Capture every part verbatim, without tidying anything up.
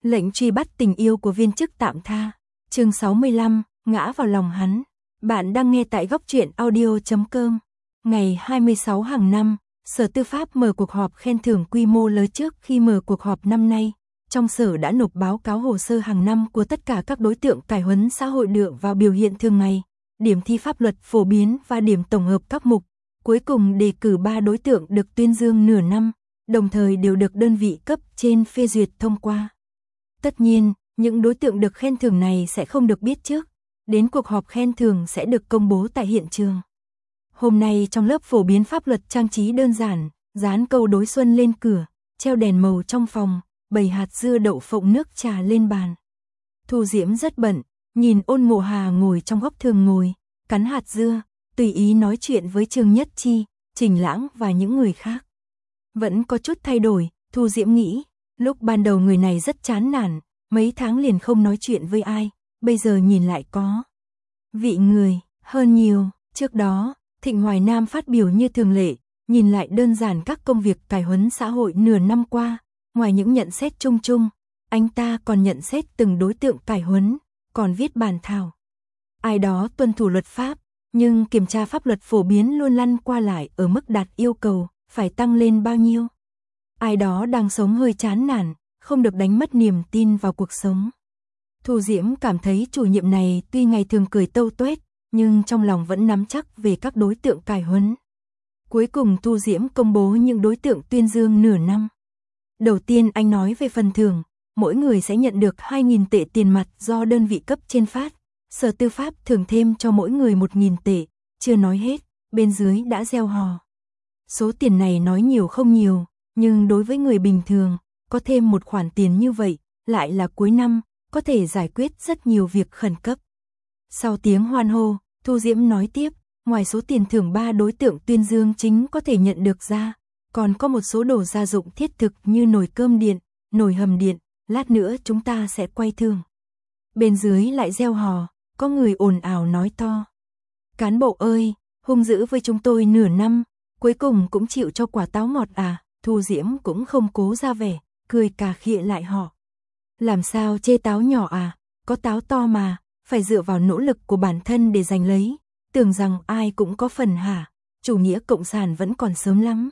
Lệnh truy bắt tình yêu của viên chức tạm tha. Chương sáu mươi lăm, ngã vào lòng hắn. Bạn đang nghe tại góc truyện audio chấm com. Ngày hai mươi sáu hàng năm, Sở Tư pháp mở cuộc họp khen thưởng quy mô lớn. Trước khi mở cuộc họp năm nay, trong sở đã nộp báo cáo hồ sơ hàng năm của tất cả các đối tượng cải huấn xã hội dựa vào biểu hiện thường ngày, điểm thi pháp luật phổ biến và điểm tổng hợp các mục. Cuối cùng đề cử ba đối tượng được tuyên dương nửa năm, đồng thời đều được đơn vị cấp trên phê duyệt thông qua. Tất nhiên, những đối tượng được khen thưởng này sẽ không được biết trước, đến cuộc họp khen thưởng sẽ được công bố tại hiện trường. Hôm nay trong lớp phổ biến pháp luật trang trí đơn giản, dán câu đối xuân lên cửa, treo đèn màu trong phòng, bày hạt dưa đậu phộng nước trà lên bàn. Thu Diễm rất bận, nhìn Ôn Mộ Hà ngồi trong góc thường ngồi, cắn hạt dưa, tùy ý nói chuyện với Trương Nhất Chi, Trình Lãng và những người khác. Vẫn có chút thay đổi, Thu Diễm nghĩ, lúc ban đầu người này rất chán nản, mấy tháng liền không nói chuyện với ai, bây giờ nhìn lại có vị người hơn nhiều. Trước đó, Thịnh Hoài Nam phát biểu như thường lệ, nhìn lại đơn giản các công việc cải huấn xã hội nửa năm qua, ngoài những nhận xét chung chung, anh ta còn nhận xét từng đối tượng cải huấn, còn viết bản thảo. Ai đó tuân thủ luật pháp, nhưng kiểm tra pháp luật phổ biến luôn lăn qua lại ở mức đạt yêu cầu, phải tăng lên bao nhiêu. Ai đó đang sống hơi chán nản, không được đánh mất niềm tin vào cuộc sống. Thu Diễm cảm thấy chủ nhiệm này tuy ngày thường cười tâu tuét, nhưng trong lòng vẫn nắm chắc về các đối tượng cải huấn. Cuối cùng Thu Diễm công bố những đối tượng tuyên dương nửa năm. Đầu tiên anh nói về phần thưởng, mỗi người sẽ nhận được hai nghìn tệ tiền mặt do đơn vị cấp trên phát. Sở Tư pháp thưởng thêm cho mỗi người một nghìn tệ, chưa nói hết, bên dưới đã reo hò. Số tiền này nói nhiều không nhiều, nhưng đối với người bình thường, có thêm một khoản tiền như vậy, lại là cuối năm, có thể giải quyết rất nhiều việc khẩn cấp. Sau tiếng hoan hô, Thu Diễm nói tiếp, ngoài số tiền thưởng ba đối tượng tuyên dương chính có thể nhận được ra, còn có một số đồ gia dụng thiết thực như nồi cơm điện, nồi hầm điện, lát nữa chúng ta sẽ quay thưởng. Bên dưới lại reo hò, có người ồn ào nói to. Cán bộ ơi, hung dữ với chúng tôi nửa năm, cuối cùng cũng chịu cho quả táo ngọt à. Thu Diễm cũng không cố ra vẻ, cười cà khịa lại họ. Làm sao chê táo nhỏ à, có táo to mà, phải dựa vào nỗ lực của bản thân để giành lấy, tưởng rằng ai cũng có phần hả, chủ nghĩa cộng sản vẫn còn sớm lắm.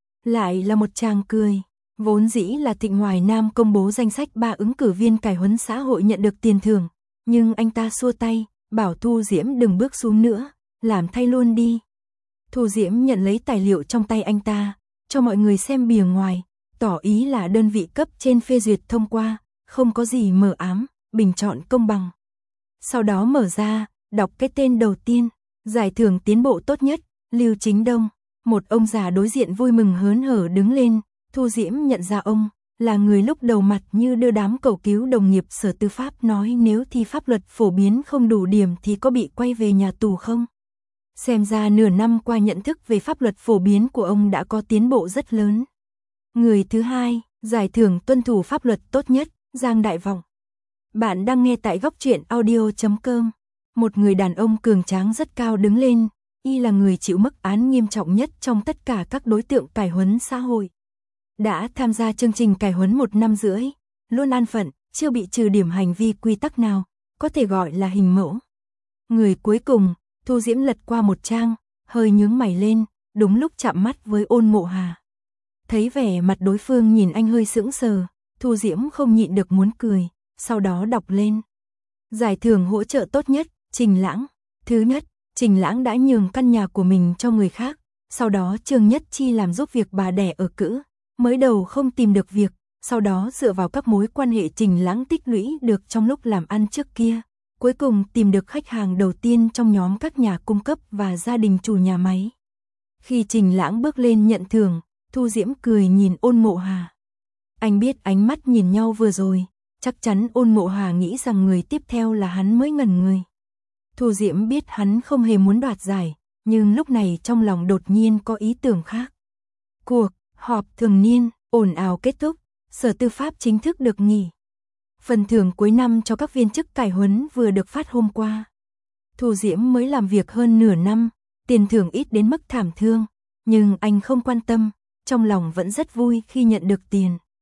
Lại là một tràng cười, vốn dĩ là Thịnh Hoài Nam công bố danh sách ba ứng cử viên cải huấn xã hội nhận được tiền thưởng, nhưng anh ta xua tay, bảo Thu Diễm đừng bước xuống nữa, làm thay luôn đi. Thu Diễm nhận lấy tài liệu trong tay anh ta, cho mọi người xem bìa ngoài, tỏ ý là đơn vị cấp trên phê duyệt thông qua, không có gì mờ ám, bình chọn công bằng. Sau đó mở ra, đọc cái tên đầu tiên, giải thưởng tiến bộ tốt nhất, Lưu Chính Đông. Một ông già đối diện vui mừng hớn hở đứng lên, Thu Diễm nhận ra ông, là người lúc đầu mặt như đưa đám cầu cứu đồng nghiệp Sở Tư pháp nói nếu thi pháp luật phổ biến không đủ điểm thì có bị quay về nhà tù không? Xem ra nửa năm qua nhận thức về pháp luật phổ biến của ông đã có tiến bộ rất lớn. Người thứ hai, giải thưởng tuân thủ pháp luật tốt nhất, Giang Đại Vọng. Bạn đang nghe tại góc truyện audio chấm com. Một người đàn ông cường tráng rất cao đứng lên, y là người chịu mức án nghiêm trọng nhất trong tất cả các đối tượng cải huấn xã hội. Đã tham gia chương trình cải huấn một năm rưỡi, luôn an phận, chưa bị trừ điểm hành vi quy tắc nào, có thể gọi là hình mẫu. Người cuối cùng, Thu Diễm lật qua một trang, hơi nhướng mày lên, đúng lúc chạm mắt với Ôn Mộ Hà. Thấy vẻ mặt đối phương nhìn anh hơi sững sờ, Thu Diễm không nhịn được muốn cười, sau đó đọc lên. Giải thưởng hỗ trợ tốt nhất, Trình Lãng. Thứ nhất, Trình Lãng đã nhường căn nhà của mình cho người khác, sau đó Trương Nhất Chi làm giúp việc bà đẻ ở cữ, mới đầu không tìm được việc, sau đó dựa vào các mối quan hệ Trình Lãng tích lũy được trong lúc làm ăn trước kia, cuối cùng tìm được khách hàng đầu tiên trong nhóm các nhà cung cấp và gia đình chủ nhà máy. Khi Trình Lãng bước lên nhận thưởng, Thu Diễm cười nhìn Ôn Mộ Hà. Anh biết ánh mắt nhìn nhau vừa rồi, chắc chắn Ôn Mộ Hà nghĩ rằng người tiếp theo là hắn mới ngẩn người. Thu Diễm biết hắn không hề muốn đoạt giải, nhưng lúc này trong lòng đột nhiên có ý tưởng khác. Cuộc họp thường niên, ồn ào kết thúc, Sở Tư pháp chính thức được nghỉ. Phần thưởng cuối năm cho các viên chức cải huấn vừa được phát hôm qua. Thu Diễm mới làm việc hơn nửa năm, tiền thưởng ít đến mức thảm thương, nhưng anh không quan tâm, trong lòng vẫn rất vui khi nhận được tiền.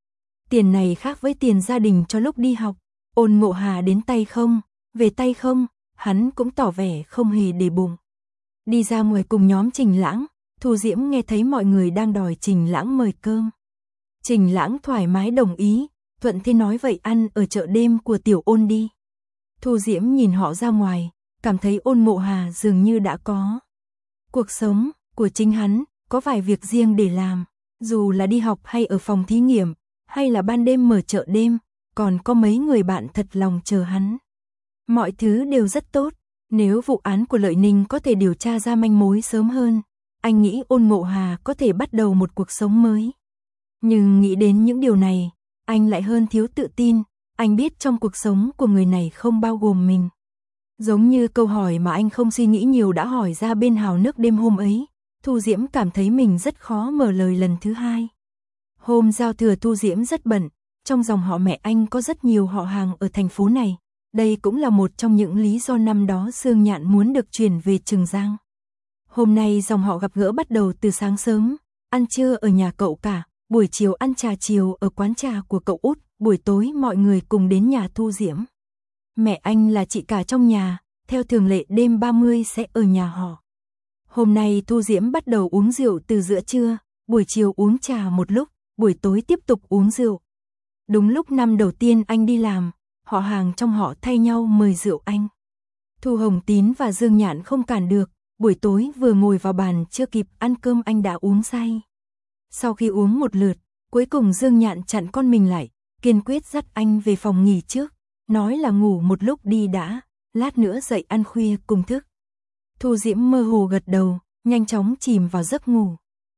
Tiền này khác với tiền gia đình cho lúc đi học. Ôn Mộ Hà đến tay không, về tay không, hắn cũng tỏ vẻ không hề để bụng. Đi ra ngoài cùng nhóm Trình Lãng, Thu Diễm nghe thấy mọi người đang đòi Trình Lãng mời cơm. Trình Lãng thoải mái đồng ý, thuận thế nói vậy ăn ở chợ đêm của Tiểu Ôn đi. Thu Diễm nhìn họ ra ngoài, cảm thấy Ôn Mộ Hà dường như đã có cuộc sống của chính hắn, có vài việc riêng để làm, dù là đi học hay ở phòng thí nghiệm, hay là ban đêm mở chợ đêm, còn có mấy người bạn thật lòng chờ hắn. Mọi thứ đều rất tốt, nếu vụ án của Lợi Ninh có thể điều tra ra manh mối sớm hơn, anh nghĩ Ôn Mộ Hà có thể bắt đầu một cuộc sống mới. Nhưng nghĩ đến những điều này, anh lại hơn thiếu tự tin, anh biết trong cuộc sống của người này không bao gồm mình. Giống như câu hỏi mà anh không suy nghĩ nhiều đã hỏi ra bên hào nước đêm hôm ấy, Thu Diễm cảm thấy mình rất khó mở lời lần thứ hai. Hôm giao thừa Thu Diễm rất bận, trong dòng họ mẹ anh có rất nhiều họ hàng ở thành phố này, đây cũng là một trong những lý do năm đó Sương Nhạn muốn được chuyển về Trường Giang. Hôm nay dòng họ gặp gỡ bắt đầu từ sáng sớm, ăn trưa ở nhà cậu cả, buổi chiều ăn trà chiều ở quán trà của cậu út, buổi tối mọi người cùng đến nhà Thu Diễm. Mẹ anh là chị cả trong nhà, theo thường lệ đêm ba mươi sẽ ở nhà họ. Hôm nay Thu Diễm bắt đầu uống rượu từ giữa trưa, buổi chiều uống trà một lúc, buổi tối tiếp tục uống rượu. Đúng lúc năm đầu tiên anh đi làm, họ hàng trong họ thay nhau mời rượu anh. Thu Hồng Tín và Dương Nhạn không cản được, buổi tối vừa ngồi vào bàn chưa kịp ăn cơm anh đã uống say. Sau khi uống một lượt, cuối cùng Dương Nhạn chặn con mình lại, kiên quyết dắt anh về phòng nghỉ trước, nói là ngủ một lúc đi đã, lát nữa dậy ăn khuya cùng thức. Thu Diễm mơ hồ gật đầu, nhanh chóng chìm vào giấc ngủ.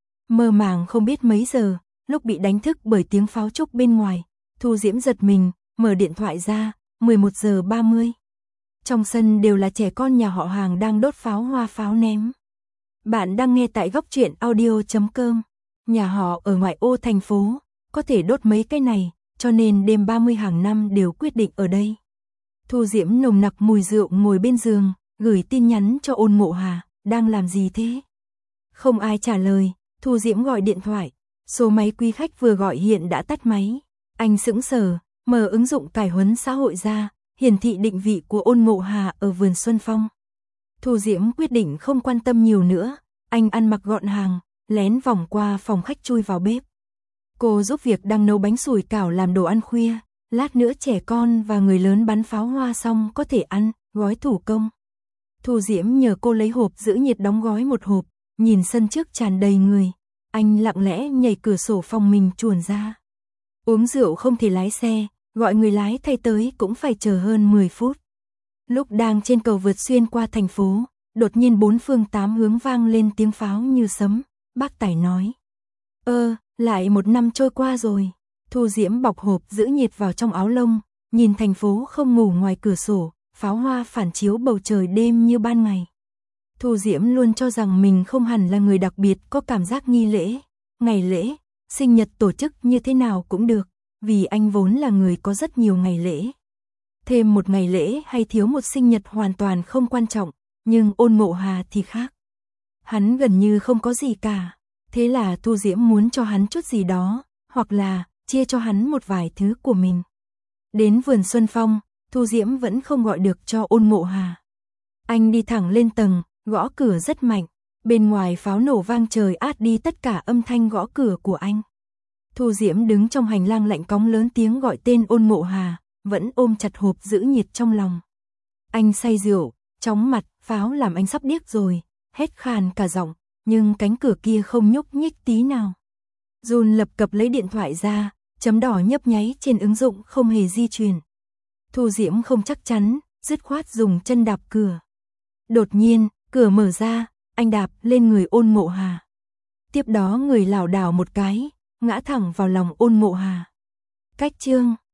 Mơ màng không biết mấy giờ, lúc bị đánh thức bởi tiếng pháo trúc bên ngoài, Thu Diễm giật mình, mở điện thoại ra, mười một giờ ba mươi. Trong sân đều là trẻ con nhà họ hàng đang đốt pháo hoa pháo ném. Bạn đang nghe tại góc truyện audio chấm com. Nhà họ ở ngoại ô thành phố, có thể đốt mấy cái này, cho nên đêm ba mươi hàng năm đều quyết định ở đây. Thu Diễm nồng nặc mùi rượu ngồi bên giường, gửi tin nhắn cho Ôn Mộ Hà, đang làm gì thế? Không ai trả lời, Thu Diễm gọi điện thoại, số máy quý khách vừa gọi hiện đã tắt máy. Anh sững sờ, mở ứng dụng cải huấn xã hội ra, hiển thị định vị của Ôn Mộ Hà ở vườn Xuân Phong. Thu Diễm quyết định không quan tâm nhiều nữa, anh ăn mặc gọn hàng, lén vòng qua phòng khách chui vào bếp. Cô giúp việc đang nấu bánh sủi cảo làm đồ ăn khuya, lát nữa trẻ con và người lớn bắn pháo hoa xong có thể ăn, gói thủ công. Thu Diễm nhờ cô lấy hộp giữ nhiệt đóng gói một hộp, nhìn sân trước tràn đầy người, anh lặng lẽ nhảy cửa sổ phòng mình chuồn ra. Uống rượu không thể lái xe, gọi người lái thay tới cũng phải chờ hơn mười phút. Lúc đang trên cầu vượt xuyên qua thành phố, đột nhiên bốn phương tám hướng vang lên tiếng pháo như sấm, bác Tài nói. Ơ, lại một năm trôi qua rồi. Thu Diễm bọc hộp giữ nhiệt vào trong áo lông, nhìn thành phố không ngủ ngoài cửa sổ, pháo hoa phản chiếu bầu trời đêm như ban ngày. Thu Diễm luôn cho rằng mình không hẳn là người đặc biệt có cảm giác nghi lễ, ngày lễ, sinh nhật tổ chức như thế nào cũng được, vì anh vốn là người có rất nhiều ngày lễ. Thêm một ngày lễ hay thiếu một sinh nhật hoàn toàn không quan trọng, nhưng Ôn Mộ Hà thì khác. Hắn gần như không có gì cả, thế là Thu Diễm muốn cho hắn chút gì đó, hoặc là chia cho hắn một vài thứ của mình. Đến vườn Xuân Phong, Thu Diễm vẫn không gọi được cho Ôn Mộ Hà. Anh đi thẳng lên tầng, gõ cửa rất mạnh, bên ngoài pháo nổ vang trời át đi tất cả âm thanh gõ cửa của anh. Thu Diễm đứng trong hành lang lạnh cóng lớn tiếng gọi tên Ôn Mộ Hà, vẫn ôm chặt hộp giữ nhiệt trong lòng. Anh say rượu, chóng mặt, pháo làm anh sắp điếc rồi, hét khàn cả giọng, nhưng cánh cửa kia không nhúc nhích tí nào. Jun lập cập lấy điện thoại ra, chấm đỏ nhấp nháy trên ứng dụng không hề di chuyển. Thu Diễm không chắc chắn, dứt khoát dùng chân đạp cửa. Đột nhiên, cửa mở ra, anh đạp lên người Ôn Mộ Hà. Tiếp đó người lảo đảo một cái, ngã thẳng vào lòng Ôn Mộ Hà. Cách chương